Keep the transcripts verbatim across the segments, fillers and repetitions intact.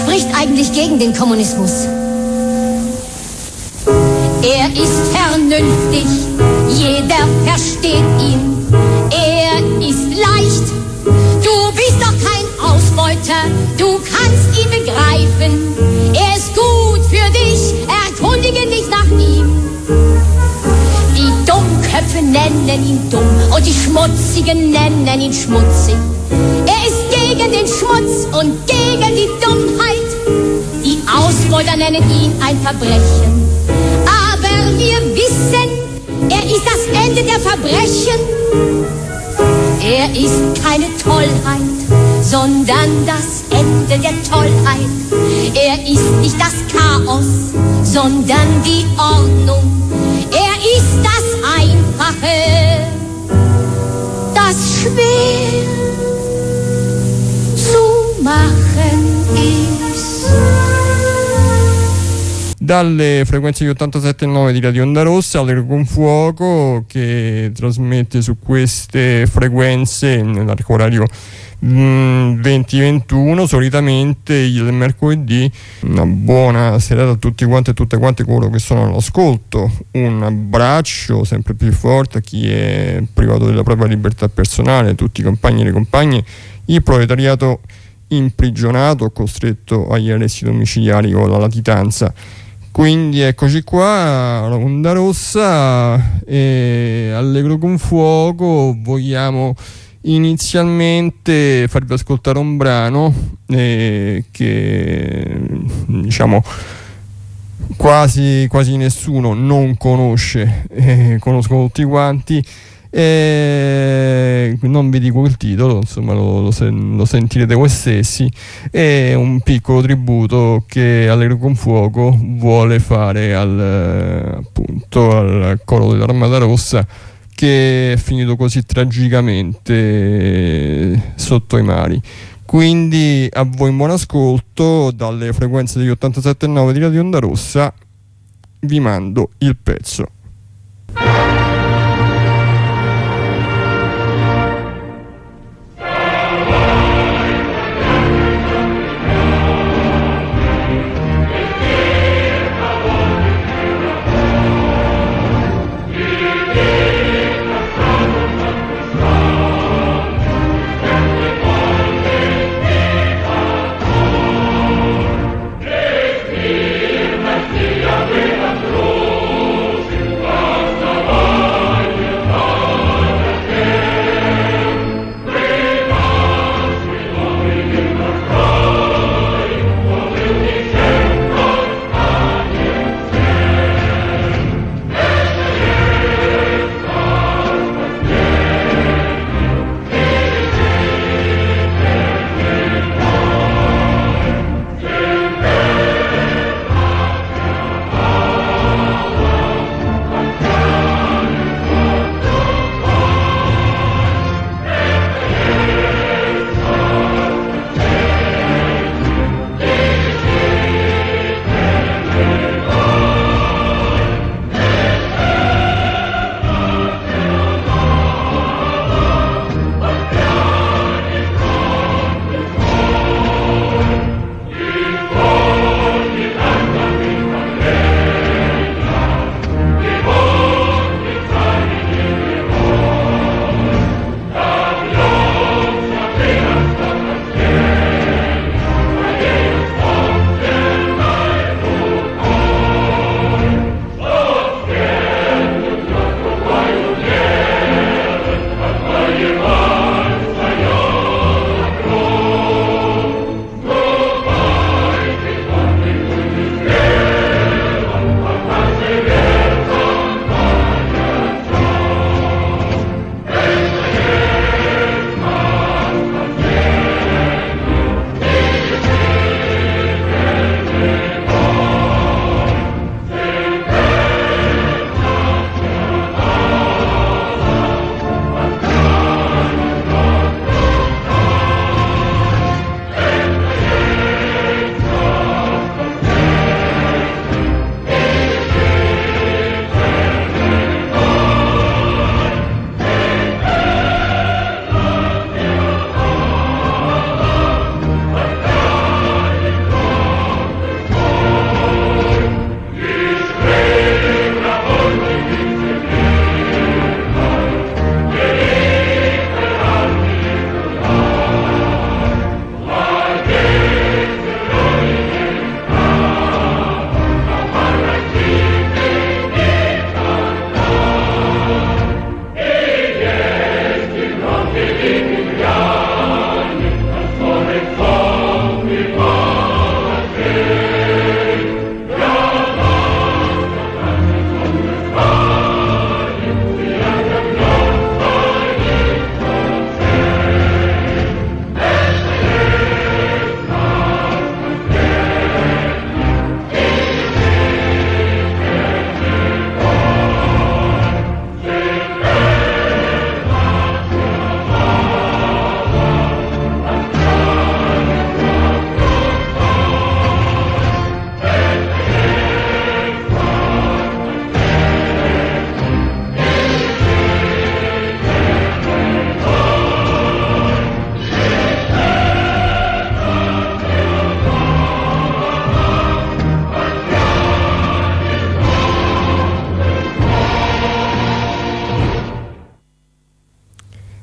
spricht eigentlich gegen den Kommunismus? Er ist vernünftig, jeder versteht ihn. Er ist leicht, du bist doch kein Ausbeuter, du kannst ihn begreifen. Er ist gut für dich, erkundige dich nach ihm. Die Dummköpfe nennen ihn dumm und die Schmutzigen nennen ihn schmutzig. Er ist gegen den Schmutz und gegen die Dummheit. Die Ausbeuter nennen ihn ein Verbrechen. Aber wir wissen, er ist das Ende der Verbrechen. Er ist keine Tollheit, sondern das Ende der Tollheit. Er ist nicht das Chaos, sondern die Ordnung. Er ist das Einfache, das schwer zu machen ist. Dalle frequenze di ottantasette virgola nove di Radio Onda Rossa, Allegro con Fuoco, che trasmette su queste frequenze nell'arco orario venti ventuno, solitamente il mercoledì. Una buona serata a tutti quanti e tutte quante coloro che sono all'ascolto. Un abbraccio sempre più forte a chi è privato della propria libertà personale, tutti i compagni e le compagne, il proletariato imprigionato, costretto agli arresti domiciliari o alla latitanza. Quindi eccoci qua, Onda Rossa e Allegro con Fuoco. Vogliamo inizialmente farvi ascoltare un brano eh, che diciamo quasi, quasi nessuno non conosce, eh, conoscono tutti quanti. E non vi dico il titolo, insomma lo, lo, sen- lo sentirete voi stessi. È un piccolo tributo che Allegro con Fuoco vuole fare al, appunto, al coro dell'Armata Rossa, che è finito così tragicamente sotto i mari. Quindi a voi buon ascolto dalle frequenze degli ottantasette virgola nove di Radio Onda Rossa. Vi mando il pezzo. Sia quella croce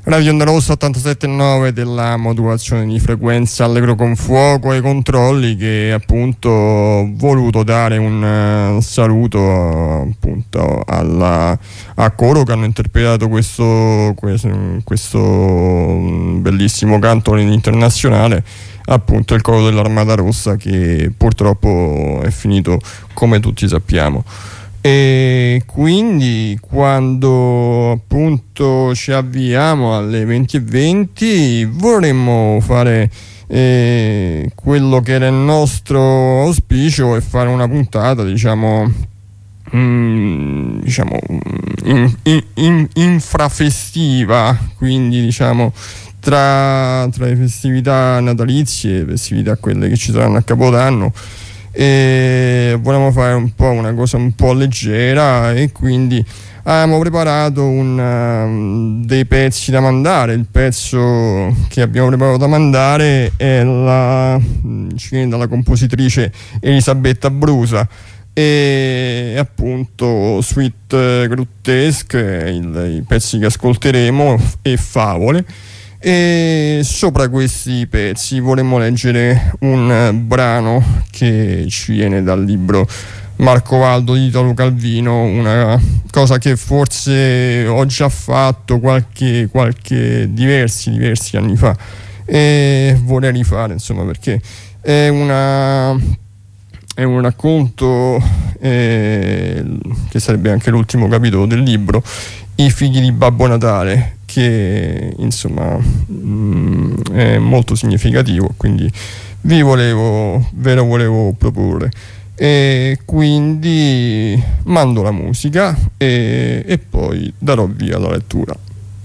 Radio Onda Rossa ottantasette virgola nove della modulazione di frequenza Allegro con fuoco ai controlli, che appunto ho voluto dare un uh, saluto appunto alla, a coloro che hanno interpretato questo, questo, questo bellissimo canto internazionale, appunto il coro dell'Armata Rossa, che purtroppo è finito come tutti sappiamo. E quindi quando appunto ci avviamo alle venti e venti vorremmo fare eh, quello che era il nostro auspicio e fare una puntata diciamo mm, diciamo in, in, in, infrafestiva, quindi diciamo tra, tra le festività natalizie e festività quelle che ci saranno a Capodanno, e volevamo fare un po' una cosa un po' leggera, e quindi abbiamo preparato un, um, dei pezzi da mandare. Il pezzo che abbiamo preparato da mandare è la, ci viene dalla compositrice Elisabetta Brusa, e appunto Sweet Grotesque, il, i pezzi che ascolteremo, e Favole. E sopra questi pezzi vorremmo leggere un brano che ci viene dal libro Marco Valdo di Italo Calvino, una cosa che forse ho già fatto qualche, qualche diversi diversi anni fa, e vorrei rifare, insomma, perché è una è un racconto eh, che sarebbe anche l'ultimo capitolo del libro, I figli di Babbo Natale, che insomma mh, è molto significativo, quindi vi volevo ve lo volevo proporre. E quindi mando la musica e, e poi darò via alla lettura.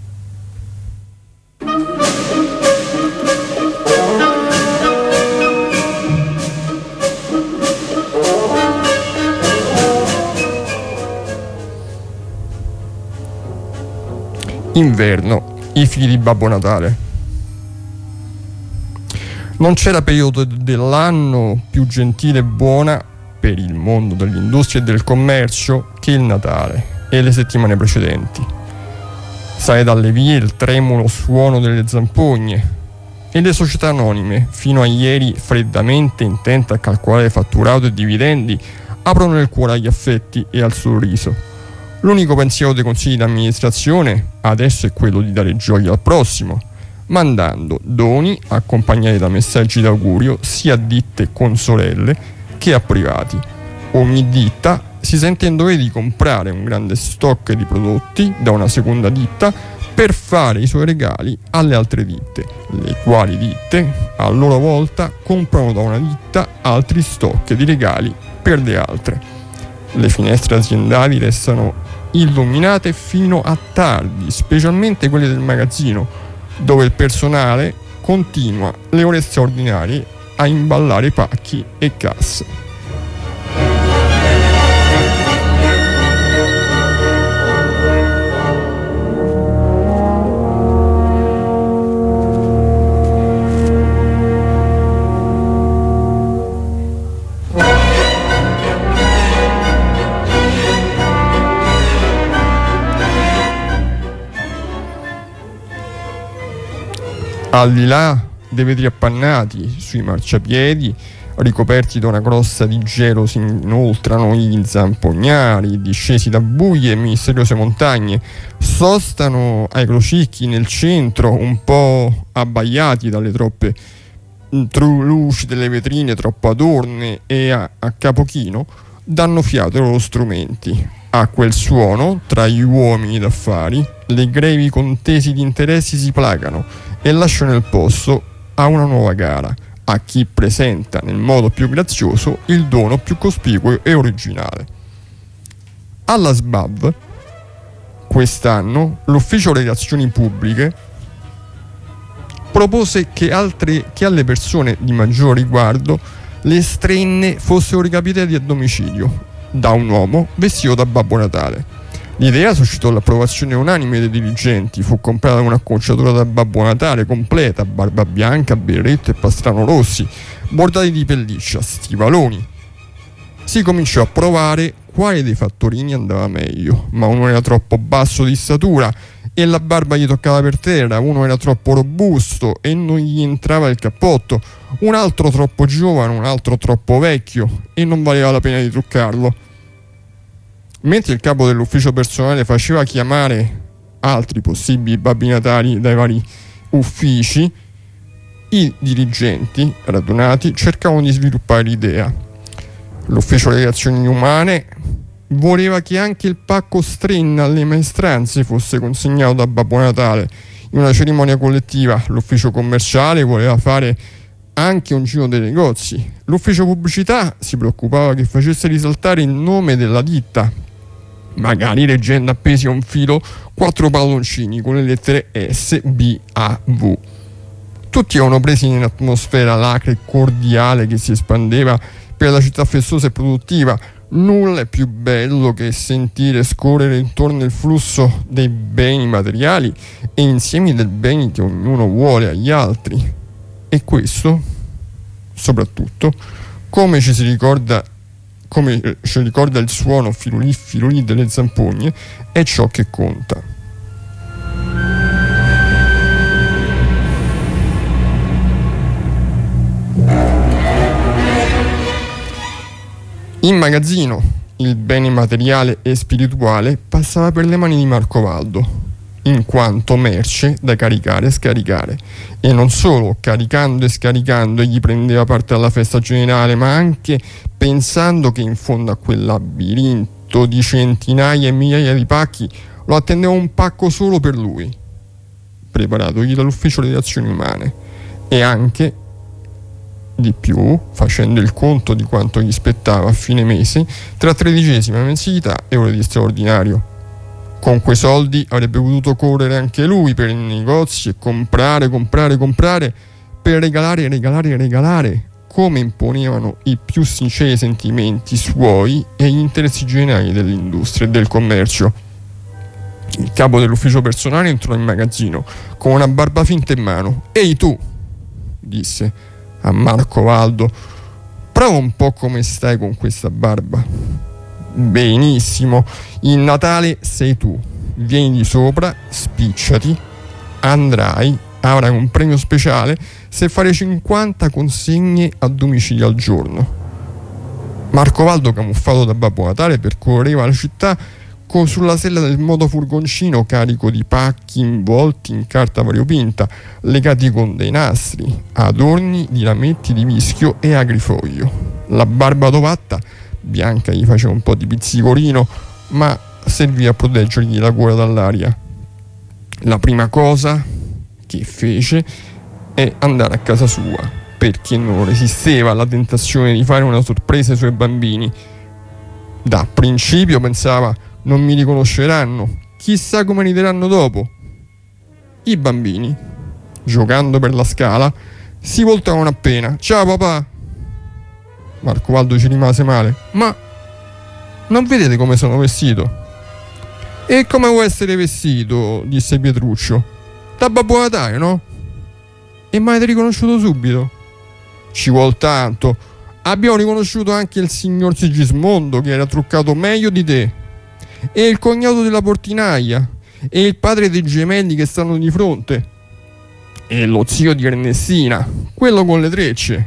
Inverno, i figli di Babbo Natale. Non c'era periodo dell'anno più gentile e buona per il mondo dell'industria e del commercio che il Natale e le settimane precedenti. Sale dalle vie il tremulo suono delle zampogne, e le società anonime, fino a ieri freddamente intente a calcolare fatturato e dividendi, aprono il cuore agli affetti e al sorriso. L'unico pensiero dei consigli di amministrazione adesso è quello di dare gioia al prossimo, mandando doni accompagnati da messaggi d'augurio sia a ditte consorelle che a privati. Ogni ditta si sente in dovere di comprare un grande stock di prodotti da una seconda ditta per fare i suoi regali alle altre ditte, le quali ditte a loro volta comprano da una ditta altri stock di regali per le altre. Le finestre aziendali restano illuminate fino a tardi, specialmente quelle del magazzino, dove il personale continua le ore straordinarie a imballare pacchi e casse. Al di là dei vetri appannati sui marciapiedi, ricoperti da una crosta di gelo, si inoltrano gli zampognari discesi da buie e misteriose montagne, sostano ai crocicchi nel centro, un po' abbaiati dalle troppe tru- luci delle vetrine troppo adorne, e a, a capo chino danno fiato ai loro strumenti. A quel suono, tra gli uomini d'affari, le grevi contesi di interessi si placano e lasciano il posto a una nuova gara, a chi presenta nel modo più grazioso il dono più cospicuo e originale. Alla S B A V, quest'anno, l'Ufficio Relazioni Pubbliche propose che, altre, che alle persone di maggior riguardo le strenne fossero recapitate a domicilio da un uomo vestito da Babbo Natale. L'idea suscitò l'approvazione unanime dei dirigenti, fu comprata un'acconciatura da Babbo Natale completa, barba bianca, berretto e pastrano rossi, bordati di pelliccia, stivaloni. Si cominciò a provare quale dei fattorini andava meglio, ma uno era troppo basso di statura e la barba gli toccava per terra, uno era troppo robusto e non gli entrava il cappotto, un altro troppo giovane, un altro troppo vecchio e non valeva la pena di truccarlo. Mentre il capo dell'ufficio personale faceva chiamare altri possibili babbi natali dai vari uffici, i dirigenti radunati cercavano di sviluppare l'idea. L'ufficio delle azioni umane voleva che anche il pacco strenna alle maestranze fosse consegnato da Babbo Natale in una cerimonia collettiva. L'ufficio commerciale voleva fare anche un giro dei negozi. L'ufficio pubblicità si preoccupava che facesse risaltare il nome della ditta, magari leggendo appesi a un filo quattro palloncini con le lettere S, B, A, V. Tutti erano presi in un'atmosfera lacra e cordiale che si espandeva per la città festosa e produttiva. Nulla è più bello che sentire scorrere intorno il flusso dei beni materiali e insiemi del bene che ognuno vuole agli altri. E questo, soprattutto, come ci si ricorda, come ci ricorda il suono filulì filulì delle zampogne, è ciò che conta. In magazzino il bene materiale e spirituale passava per le mani di Marcovaldo, in quanto merce da caricare e scaricare. E non solo caricando e scaricando egli prendeva parte alla festa generale, ma anche pensando che in fondo a quel labirinto di centinaia e migliaia di pacchi lo attendeva un pacco solo per lui, preparatogli dall'ufficio delle azioni umane, e anche di più, facendo il conto di quanto gli spettava a fine mese tra tredicesima mensilità e ore di straordinario. Con quei soldi avrebbe potuto correre anche lui per i negozi e comprare, comprare, comprare, per regalare, regalare, regalare, come imponevano i più sinceri sentimenti suoi e gli interessi generali dell'industria e del commercio. Il capo dell'ufficio personale entrò in magazzino con una barba finta in mano. «Ehi tu!» disse a Marcovaldo, «prova un po' come stai con questa barba». «Benissimo, il Natale sei tu, vieni di sopra, spicciati, andrai, avrai un premio speciale se fare cinquanta consegne a domicilio al giorno». Marcovaldo, camuffato da Babbo Natale, percorreva la città con sulla sella del motofurgoncino carico di pacchi involti in carta variopinta, legati con dei nastri, adorni di rametti di vischio e agrifoglio. La barba tovatta bianca gli faceva un po' di pizzicorino, ma servì a proteggergli la gola dall'aria. La prima cosa che fece è andare a casa sua, perché non resisteva alla tentazione di fare una sorpresa ai suoi bambini. Da principio pensava: non mi riconosceranno, chissà come rideranno dopo. I bambini, giocando per la scala, si voltavano appena. «Ciao papà!» Marcovaldo ci rimase male. «Ma non vedete come sono vestito?» «E come vuoi essere vestito?» disse Pietruccio. «Da Babbo Natale, no?» «E mi avete riconosciuto subito?» «Ci vuol tanto. Abbiamo riconosciuto anche il signor Sigismondo, che era truccato meglio di te, e il cognato della portinaia, e il padre dei gemelli che stanno di fronte, e lo zio di Ernestina, quello con le trecce».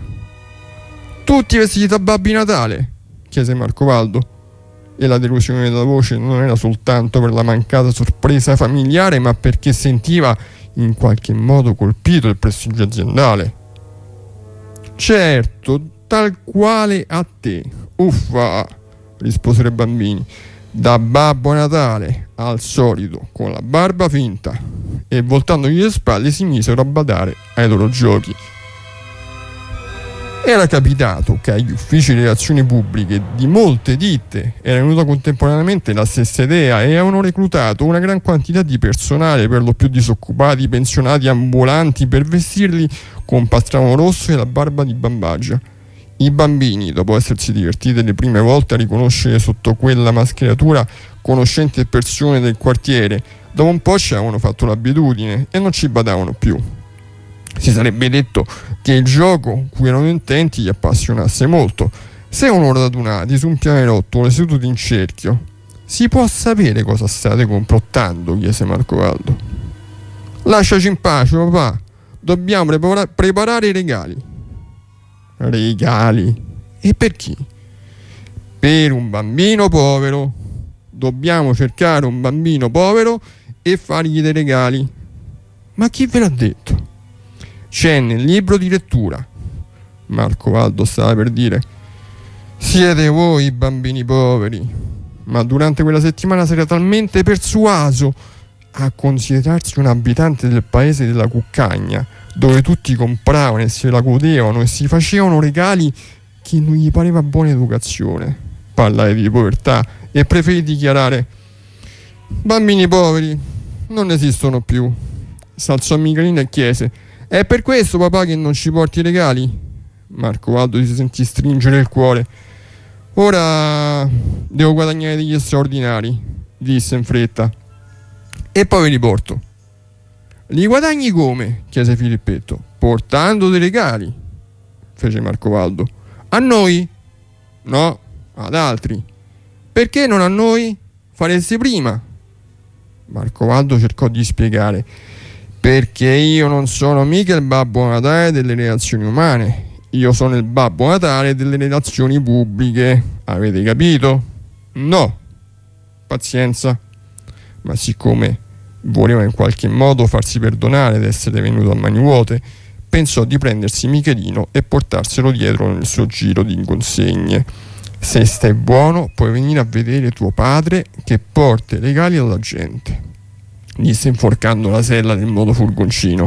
«Tutti vestiti da Babbi Natale?» chiese Marcovaldo, e la delusione della voce non era soltanto per la mancata sorpresa familiare, ma perché sentiva in qualche modo colpito il prestigio aziendale. «Certo, tal quale a te. Uffa!» risposero i bambini. Da Babbo Natale, al solito, con la barba finta, e voltandogli le spalle si misero a badare ai loro giochi. Era capitato che agli uffici delle azioni pubbliche di molte ditte era venuta contemporaneamente la stessa idea e avevano reclutato una gran quantità di personale, per lo più disoccupati, pensionati, ambulanti, per vestirli con pastrano rosso e la barba di bambagia. I bambini, dopo essersi divertiti le prime volte a riconoscere sotto quella mascheratura conoscenti e persone del quartiere, dopo un po' ci avevano fatto l'abitudine e non ci badavano più. Si sarebbe detto che il gioco cui erano intenti gli appassionasse molto. Se erano radunati su un pianerottolo seduti in cerchio, Si può sapere cosa state complottando? Chiese Marcovaldo. Lasciaci in pace, papà. Dobbiamo prepara- preparare i regali. Regali? E per chi? Per un bambino povero. Dobbiamo cercare un bambino povero e fargli dei regali. Ma chi ve l'ha detto? C'è nel libro di lettura. Marcovaldo stava per dire: siete voi i bambini poveri. Ma durante quella settimana si era talmente persuaso a considerarsi un abitante del paese della Cuccagna, dove tutti compravano e se la godevano e si facevano regali, che non gli pareva buona educazione parlare di povertà e preferì dichiarare: bambini poveri non esistono più. S'alzò Michelino e chiese: è per questo, papà, che non ci porti i regali? Marcovaldo si sentì stringere il cuore. Ora devo guadagnare degli straordinari, disse in fretta, e poi ve li porto. Li guadagni come? Chiese Filippetto. Portando dei regali, fece Marcovaldo. A noi? No, ad altri. Perché non a noi? Faresti prima. Marcovaldo cercò di spiegare: perché io non sono mica il Babbo Natale delle relazioni umane, io sono il Babbo Natale delle relazioni pubbliche. Avete capito? No. Pazienza. Ma siccome voleva in qualche modo farsi perdonare d'essere venuto a mani vuote, pensò di prendersi Michelino e portarselo dietro nel suo giro di consegne. Se stai buono puoi venire a vedere tuo padre che porta i regali alla gente, disse inforcando la sella del modo furgoncino.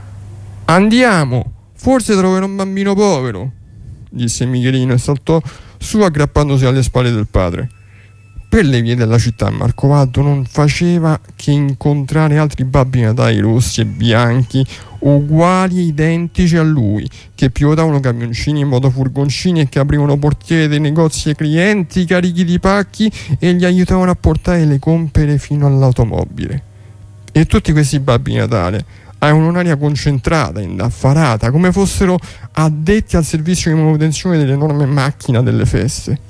Andiamo, forse troverò un bambino povero, disse Michelino e saltò su aggrappandosi alle spalle del padre. Per le vie della città Marcovaldo non faceva che incontrare altri babbi natali rossi e bianchi, uguali e identici a lui, che pilotavano camioncini in modo furgoncini e che aprivano portiere dei negozi ai clienti carichi di pacchi e gli aiutavano a portare le compere fino all'automobile. E tutti questi babbi natale avevano un'aria concentrata, indaffarata, come fossero addetti al servizio di manutenzione dell'enorme macchina delle feste.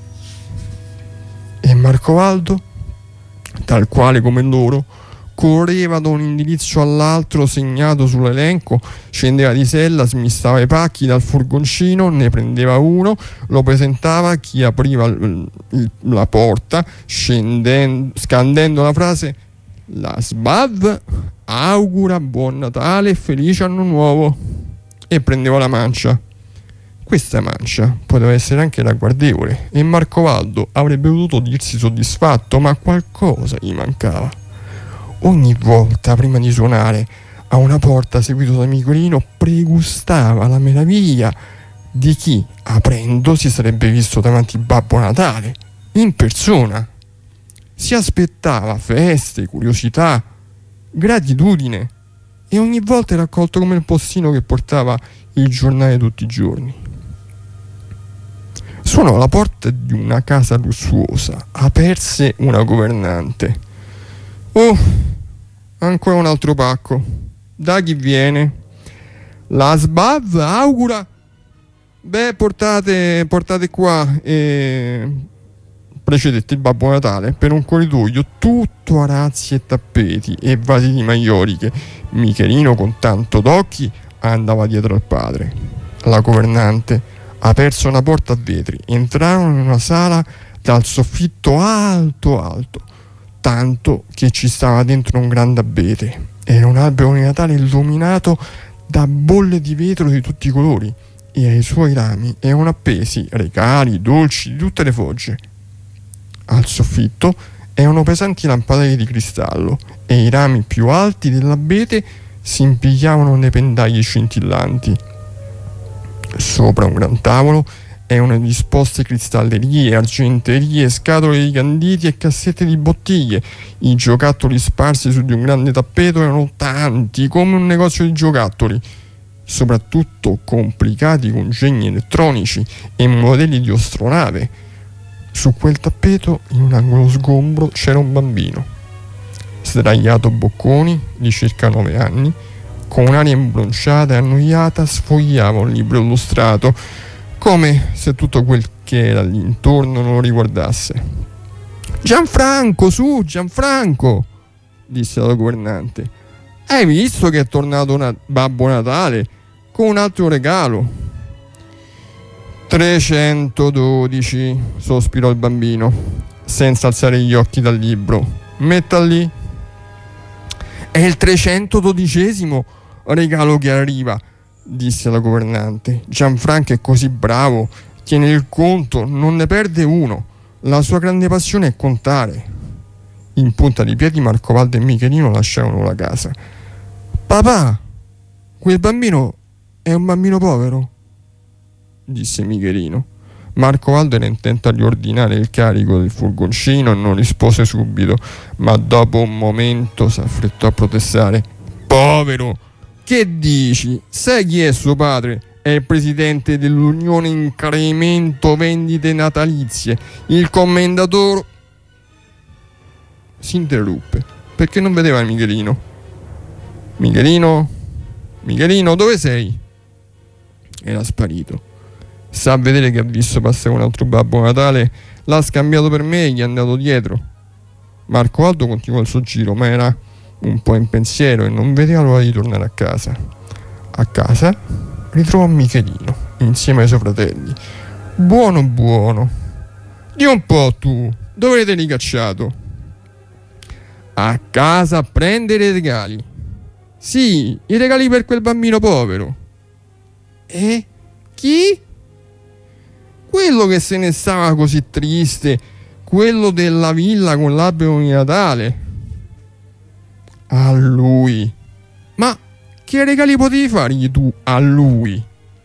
E Marcovaldo, tal quale come loro, correva da un indirizzo all'altro segnato sull'elenco, scendeva di sella, smistava i pacchi dal furgoncino, ne prendeva uno, lo presentava a chi apriva l- l- la porta, scendendo, scandendo la frase: la S B A V augura buon Natale e felice anno nuovo, e prendeva la mancia. Questa mancia poteva essere anche ragguardevole e Marcovaldo avrebbe potuto dirsi soddisfatto, ma qualcosa gli mancava. Ogni volta prima di suonare a una porta seguito da Michelino pregustava la meraviglia di chi, aprendo, si sarebbe visto davanti Babbo Natale in persona. Si aspettava feste, curiosità, gratitudine, e ogni volta era accolto come il postino che portava il giornale tutti i giorni. Suonò alla porta di una casa lussuosa, aperse una governante. Oh, ancora un altro pacco. Da chi viene? La S B A V augura? Beh, portate, portate qua. E precedette il Babbo Natale per un corridoio tutto arazzi e tappeti e vasi di maioliche. Michelino, con tanto d'occhi, andava dietro al padre. La governante aperse una porta a vetri. Entrarono in una sala dal soffitto alto alto, tanto che ci stava dentro un grande abete. Era un albero di Natale illuminato da bolle di vetro di tutti i colori, e ai suoi rami erano appesi regali, dolci di tutte le fogge. Al soffitto erano pesanti lampadari di cristallo, e i rami più alti dell'abete si impigliavano nei pendagli scintillanti. Sopra un gran tavolo erano disposte cristallerie, argenterie, scatole di canditi e cassette di bottiglie. I giocattoli sparsi su di un grande tappeto erano tanti, come un negozio di giocattoli, soprattutto complicati congegni elettronici e modelli di astronave. Su quel tappeto, in un angolo sgombro, c'era un bambino, sdraiato bocconi, di circa nove anni, con un'aria imbronciata e annoiata, sfogliava un libro illustrato, come se tutto quel che era lì intorno non lo riguardasse. Gianfranco, su, Gianfranco, disse la governante. Hai visto che è tornato una Babbo Natale con un altro regalo? trecentododici, sospirò il bambino, senza alzare gli occhi dal libro. Metta lì. È il trecentododicesimo regalo che arriva, disse la governante. Gianfranco è così bravo, tiene il conto, non ne perde uno. La sua grande passione è contare. In punta di piedi Marcovaldo e Michelino lasciarono la casa. Papà, quel bambino è un bambino povero, disse Michelino. Marcovaldo era intento a riordinare il carico del furgoncino e non rispose subito, ma dopo un momento si affrettò a protestare. Povero? Che dici? Sai chi è suo padre? È il presidente dell'Unione Incremento Vendite Natalizie, il commendatore. Si interruppe perché non vedeva Michelino. Michelino? Michelino, dove sei? Era sparito. Sa a vedere che ha visto passare un altro Babbo Natale, l'ha scambiato per me e gli è andato dietro. Marcovaldo continuò il suo giro, ma era un po' in pensiero e non vedeva l'ora di tornare a casa. A casa ritrovò Michelino insieme ai suoi fratelli. Buono buono. Di un po' tu, dove avete ricacciato? A casa a prendere i regali. Sì, i regali per quel bambino povero. E chi? Quello che se ne stava così triste, quello della villa con l'albero di Natale. A lui. Ma che regali potevi fargli tu a lui?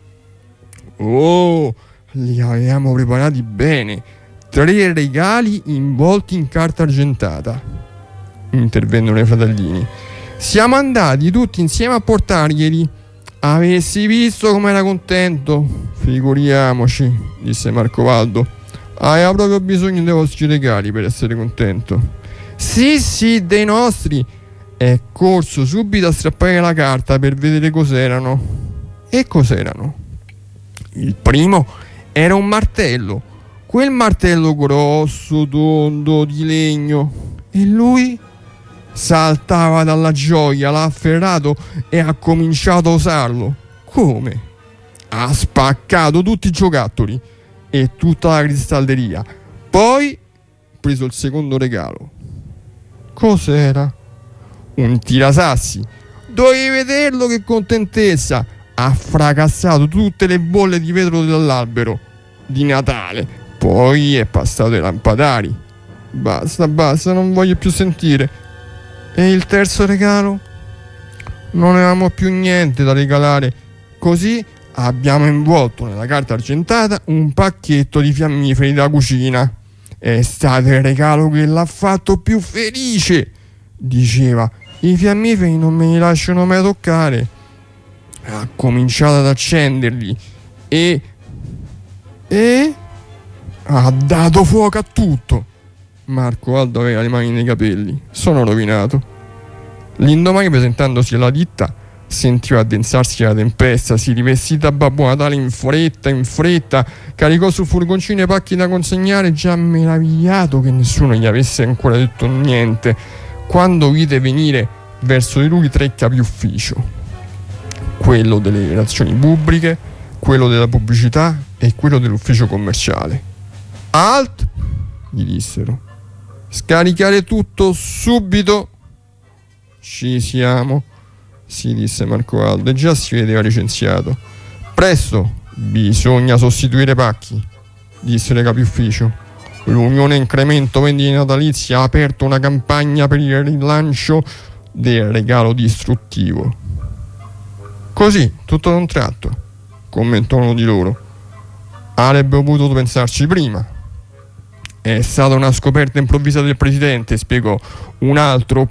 Oh, li avevamo preparati bene. Tre regali involti in carta argentata, intervennero i fratellini. Siamo andati tutti insieme a portarglieli. Avessi visto come era contento. Figuriamoci, disse Marcovaldo. Hai proprio bisogno dei vostri regali per essere contento. Sì, sì, dei nostri. È corso subito a strappare la carta per vedere cos'erano. E cos'erano? Il primo era un martello, quel martello grosso, tondo, di legno. E lui saltava dalla gioia, l'ha afferrato e ha cominciato a usarlo. Come? Ha spaccato tutti i giocattoli e tutta la cristalleria. Poi preso il secondo regalo. Cos'era? Un tirasassi. Dovevi vederlo, che contentezza. Ha fracassato tutte le bolle di vetro dell'albero di Natale. Poi è passato ai lampadari. Basta, basta, non voglio più sentire. E il terzo regalo? Non avevamo più niente da regalare. Così abbiamo involto nella carta argentata un pacchetto di fiammiferi da cucina. È stato il regalo che l'ha fatto più felice, diceva. I fiammiferi non me li lasciano mai toccare. Ha cominciato ad accenderli e e ha dato fuoco a tutto. Marcovaldo aveva le mani nei capelli. Sono rovinato. L'indomani, presentandosi alla ditta, sentiva addensarsi la tempesta. Si rivestì da Babbo Natale in fretta, in fretta, caricò sul furgoncino i pacchi da consegnare, già meravigliato che nessuno gli avesse ancora detto niente, quando vide venire verso di lui tre capi ufficio: quello delle relazioni pubbliche, quello della pubblicità e quello dell'ufficio commerciale. Alt, gli dissero. Scaricare tutto subito. Ci siamo, si disse Marcovaldo, e già si vedeva licenziato. Presto, bisogna sostituire pacchi, disse il capo ufficio. L'Unione Incremento Vendite Natalizie ha aperto una campagna per il rilancio del regalo distruttivo. Così, tutto ad un tratto, commentò uno di loro. Avrebbe potuto pensarci prima. È stata una scoperta improvvisa del presidente, spiegò un altro.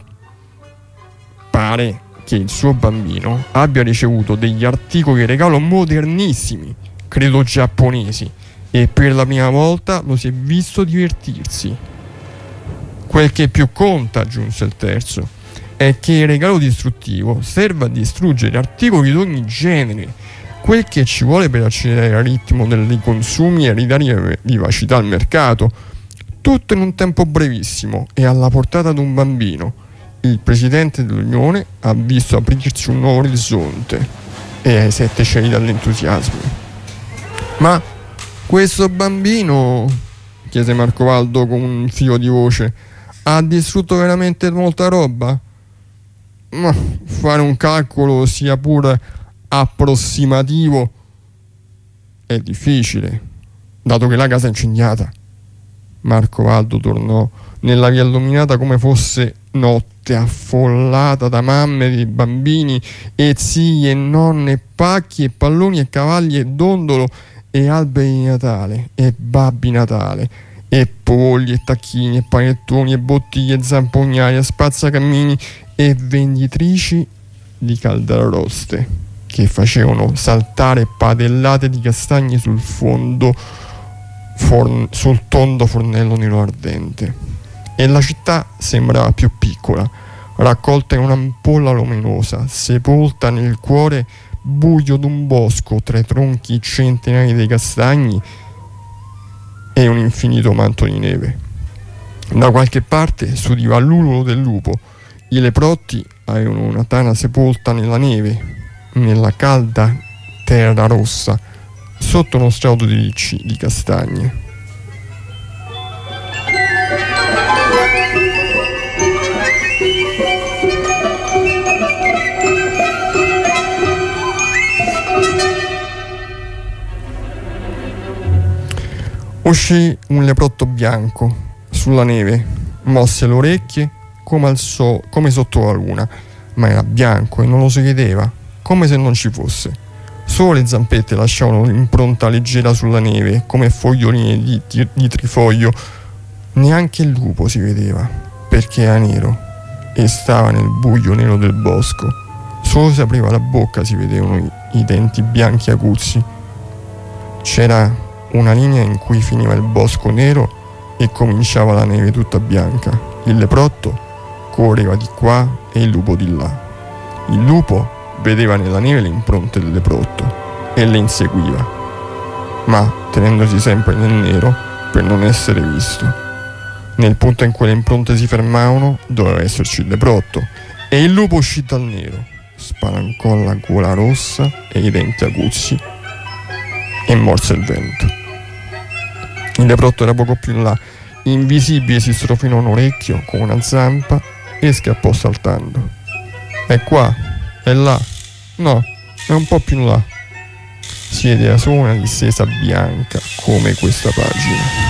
Pare che il suo bambino abbia ricevuto degli articoli di regalo modernissimi, credo giapponesi, e per la prima volta lo si è visto divertirsi. Quel che più conta, aggiunse il terzo, è che il regalo distruttivo serve a distruggere articoli di ogni genere. Quel che ci vuole per accelerare il ritmo dei consumi e ridare vivacità al mercato. tutto in un tempo brevissimo e alla portata di un bambino. Il presidente dell'Unione ha visto aprirsi un nuovo orizzonte e ai sette cieli dall'entusiasmo. Ma questo bambino, chiese Marcovaldo con un filo di voce, ha distrutto veramente molta roba? Ma fare un calcolo sia pure approssimativo è difficile, dato che la casa è incendiata. Marcovaldo tornò nella via illuminata come fosse notte, affollata da mamme di bambini e zii e nonne, pacchi e palloni e cavalli e dondolo e alberi di Natale e babbi Natale e polli e tacchini e panettoni e bottiglie e zampognari e spazzacamini e venditrici di caldaroste che facevano saltare padellate di castagne sul fondo forn- sul tondo fornello nero ardente. E la città sembrava più piccola, raccolta in un'ampolla luminosa, sepolta nel cuore buio d'un bosco tra i tronchi centenari dei castagni e un infinito manto di neve. Da qualche parte si udiva l'ululo del lupo. I leprotti avevano una tana sepolta nella neve, nella calda terra rossa, sotto uno strato di ricci di castagne. Uscì un leprotto bianco sulla neve, mosse le orecchie come, al so- come sotto la luna, ma era bianco e non lo si vedeva, come se non ci fosse. Solo le zampette lasciavano l'impronta leggera sulla neve, come foglioline di, di, di trifoglio. Neanche il lupo si vedeva, perché era nero e stava nel buio nero del bosco. Solo se apriva la bocca si vedevano i, i denti bianchi aguzzi. C'era una linea in cui finiva il bosco nero e cominciava la neve tutta bianca. Il leprotto correva di qua e il lupo di là. Il lupo vedeva nella neve le impronte del leprotto e le inseguiva, ma tenendosi sempre nel nero per non essere visto. Nel punto in cui le impronte si fermavano doveva esserci il leprotto, e il lupo uscì dal nero, spalancò la gola rossa e i denti aguzzi e morse il vento. Il leprotto era poco più in là, invisibile, si strofino un orecchio con una zampa e scappò saltando. È qua, è là, no, è un po' più in là. Si vedeva solo una distesa bianca come questa pagina.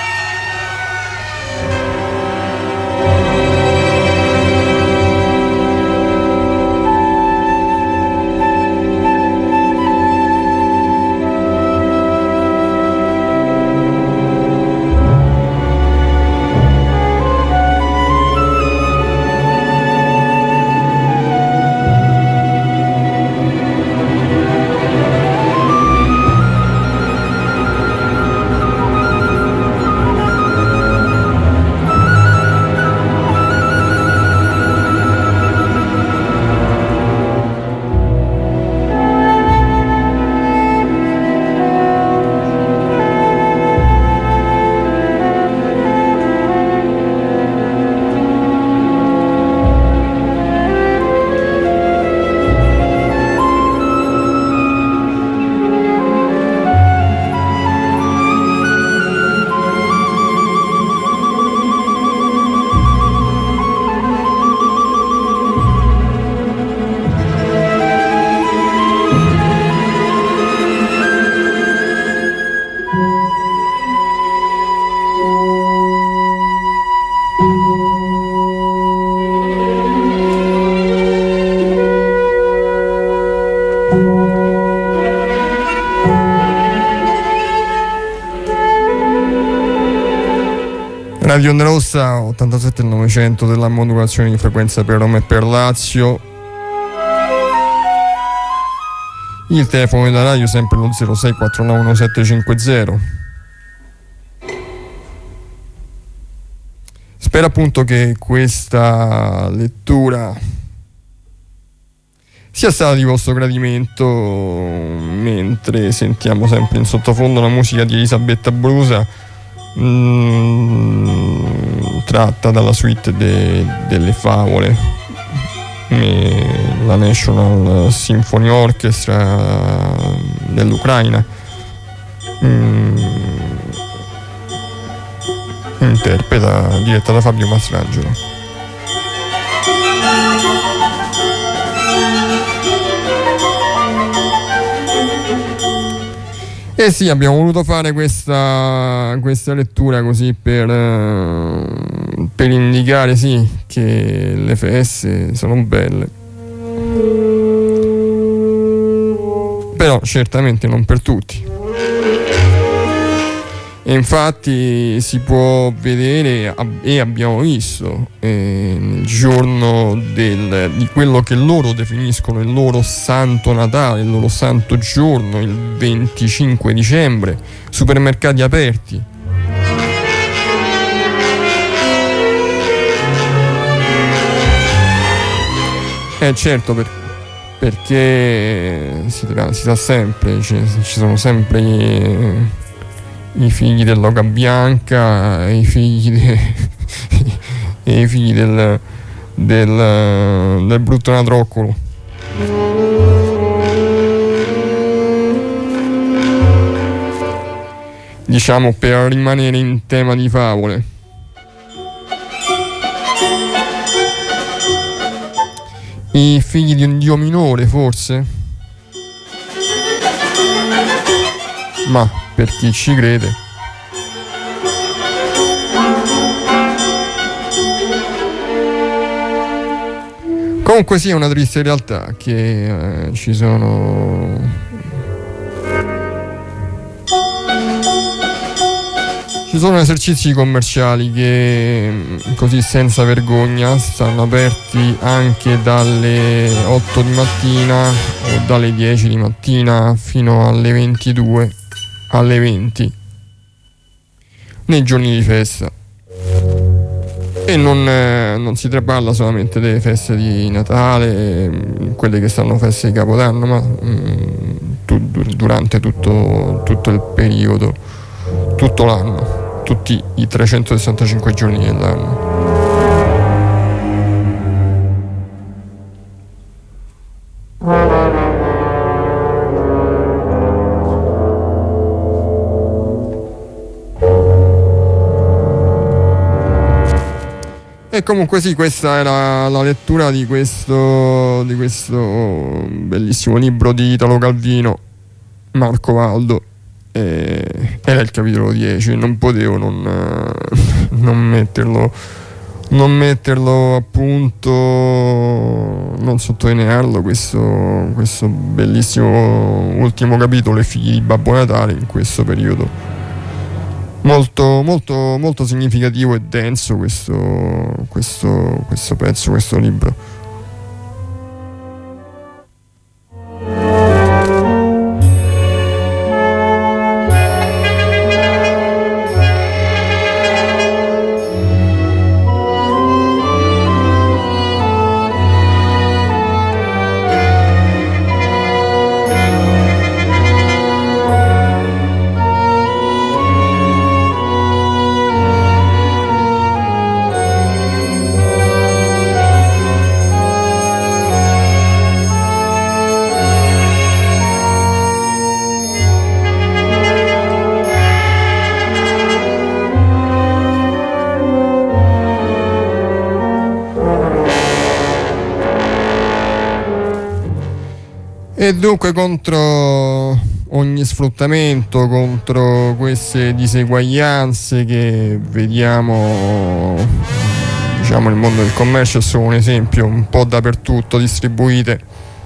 Radio Onda Rossa ottantasette novecento della modulazione di frequenza per Roma e per Lazio. Il telefono della radio sempre lo zero sei quattro nove uno sette cinque zero. Spero appunto che questa lettura sia stata di vostro gradimento, mentre sentiamo sempre in sottofondo la musica di Elisabetta Brusa mm, tratta dalla suite de, delle favole, e la National Symphony Orchestra dell'Ucraina mm, interpreta, diretta da Fabio Mastrangelo. Eh sì, abbiamo voluto fare questa, questa lettura così per, per indicare sì che le feste sono belle, però certamente non per tutti. E infatti si può vedere e abbiamo visto eh, nel giorno del, di quello che loro definiscono il loro santo Natale, il loro santo giorno, il venticinque dicembre, supermercati aperti. Eh certo, per, perché si, si sa sempre, ci, ci sono sempre i, i figli dell'oca bianca, i figli de, e i figli del, del, del brutto natroccolo. Diciamo, per rimanere in tema di favole. I figli di un dio minore, forse? Ma per chi ci crede. Comunque sì, è una triste realtà che eh, ci sono ci sono esercizi commerciali che così senza vergogna stanno aperti anche dalle otto di mattina o dalle dieci di mattina fino alle ventidue, alle venti nei giorni di festa. E non, eh, non si parla solamente delle feste di Natale, quelle che stanno feste di Capodanno, ma mh, tu, durante tutto, tutto il periodo, tutto l'anno, tutti i trecentosessantacinque giorni dell'anno. E comunque sì, questa era la lettura di questo, di questo bellissimo libro di Italo Calvino, Marco Valdo, e era il capitolo dieci, non potevo non, non metterlo, non metterlo appunto, non sottolinearlo, questo, questo bellissimo ultimo capitolo, I figli di Babbo Natale, in questo periodo. Molto, molto, molto significativo e denso questo, questo, questo pezzo, questo libro. E dunque contro ogni sfruttamento, contro queste diseguaglianze che vediamo, diciamo, nel mondo del commercio, è solo un esempio, un po' dappertutto distribuite,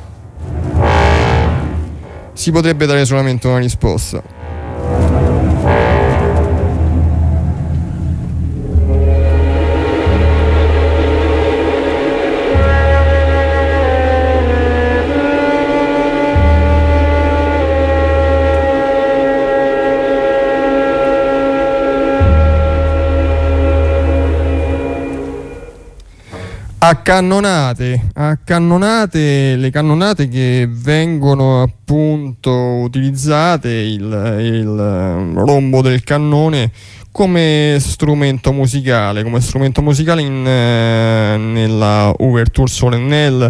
si potrebbe dare solamente una risposta. A cannonate, a cannonate, le cannonate che vengono appunto utilizzate, il, il rombo del cannone come strumento musicale, come strumento musicale in, eh, nella Ouverture solennelle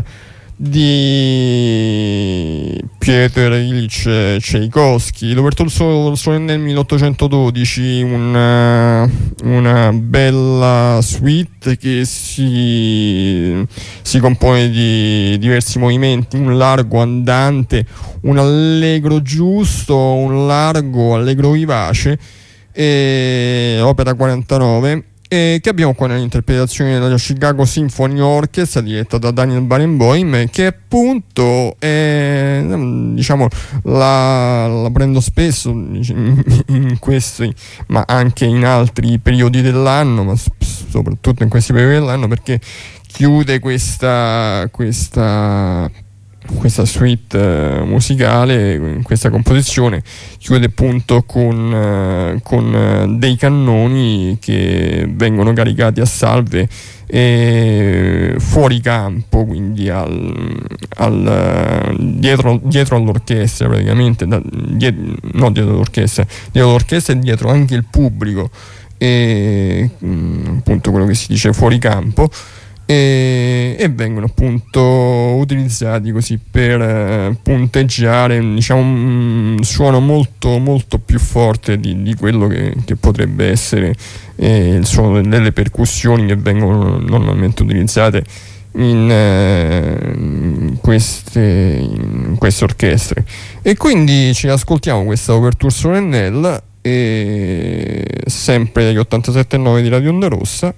di Piotr Ilyich Tchaikovsky. L'Ouverture solennelle milleottocentododici, una, una bella suite che si, si compone di diversi movimenti, un largo andante, un allegro giusto, un largo allegro vivace, e opera quarantanove, e che abbiamo qua nell'interpretazione della Chicago Symphony Orchestra diretta da Daniel Barenboim, che appunto è, diciamo, la, la prendo spesso in questi, ma anche in altri periodi dell'anno, ma soprattutto in questi periodi dell'anno, perché chiude questa questa questa suite uh, musicale, questa composizione chiude appunto con, uh, con uh, dei cannoni che vengono caricati a salve e fuori campo, quindi al, al, uh, dietro, dietro all'orchestra praticamente, da, dietro, no dietro all'orchestra, dietro all'orchestra e dietro anche il pubblico, e um, appunto quello che si dice fuori campo. E, e vengono appunto utilizzati così per eh, punteggiare, diciamo, un suono molto molto più forte di, di quello che, che potrebbe essere eh, il suono delle percussioni che vengono normalmente utilizzate in, eh, in, queste, in queste orchestre. E quindi ci ascoltiamo questa Ouverture solennelle, e sempre dagli ottantasette e nove di Radio Onda Rossa.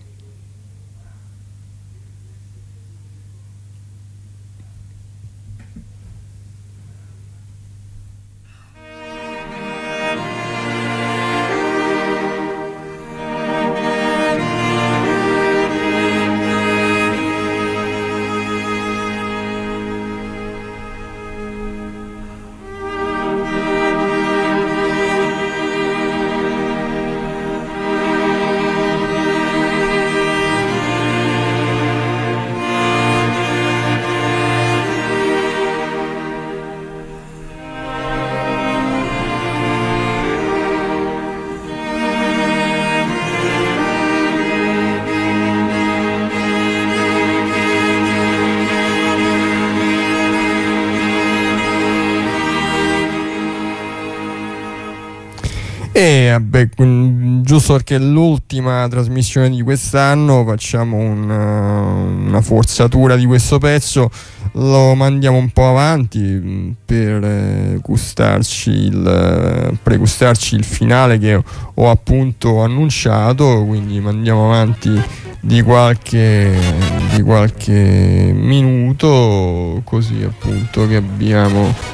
E vabbè, giusto perché è l'ultima trasmissione di quest'anno, facciamo una, una forzatura di questo pezzo, lo mandiamo un po' avanti per gustarci il, pregustarci il finale che ho appunto annunciato, quindi mandiamo avanti di qualche, di qualche minuto, così appunto che abbiamo.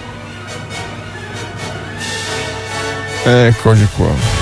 Eccoci qua.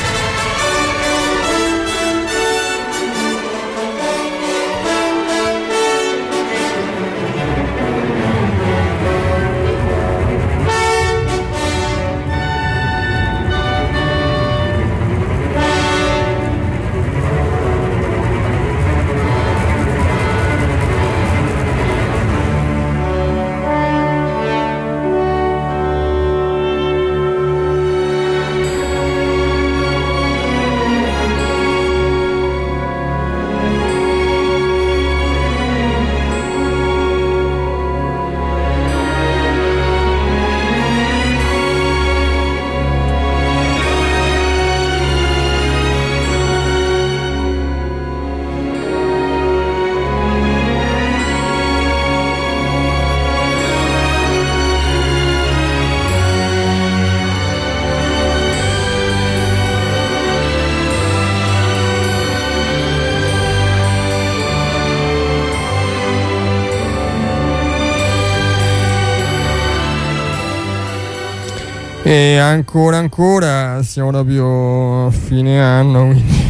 E ancora ancora siamo proprio a fine anno, quindi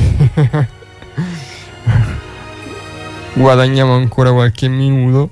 guadagniamo ancora qualche minuto.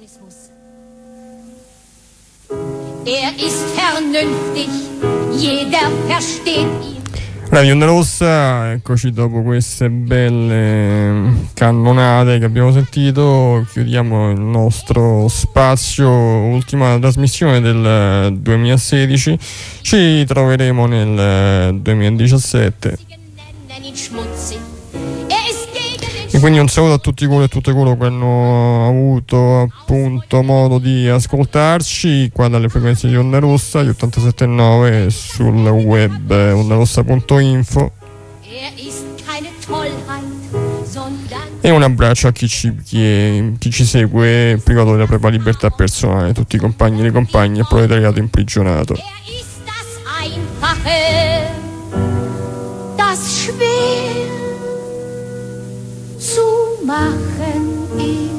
Kommunismus. Er ist vernünftig, jeder versteht ihn. Radio Onda Rossa, eccoci dopo queste belle cannonate che abbiamo sentito, chiudiamo il nostro spazio, ultima trasmissione del duemilasedici, ci troveremo nel duemiladiciassette. E quindi un saluto a tutti coloro e tutte coloro che hanno avuto appunto modo di ascoltarci qua dalle frequenze di Onda Rossa, gli ottantasette virgola nove, sul web ondarossa punto info. E un abbraccio a chi ci, chi, chi ci segue privato della propria libertà personale, tutti i compagni e le compagne, proletariato imprigionato. Zu machen ist.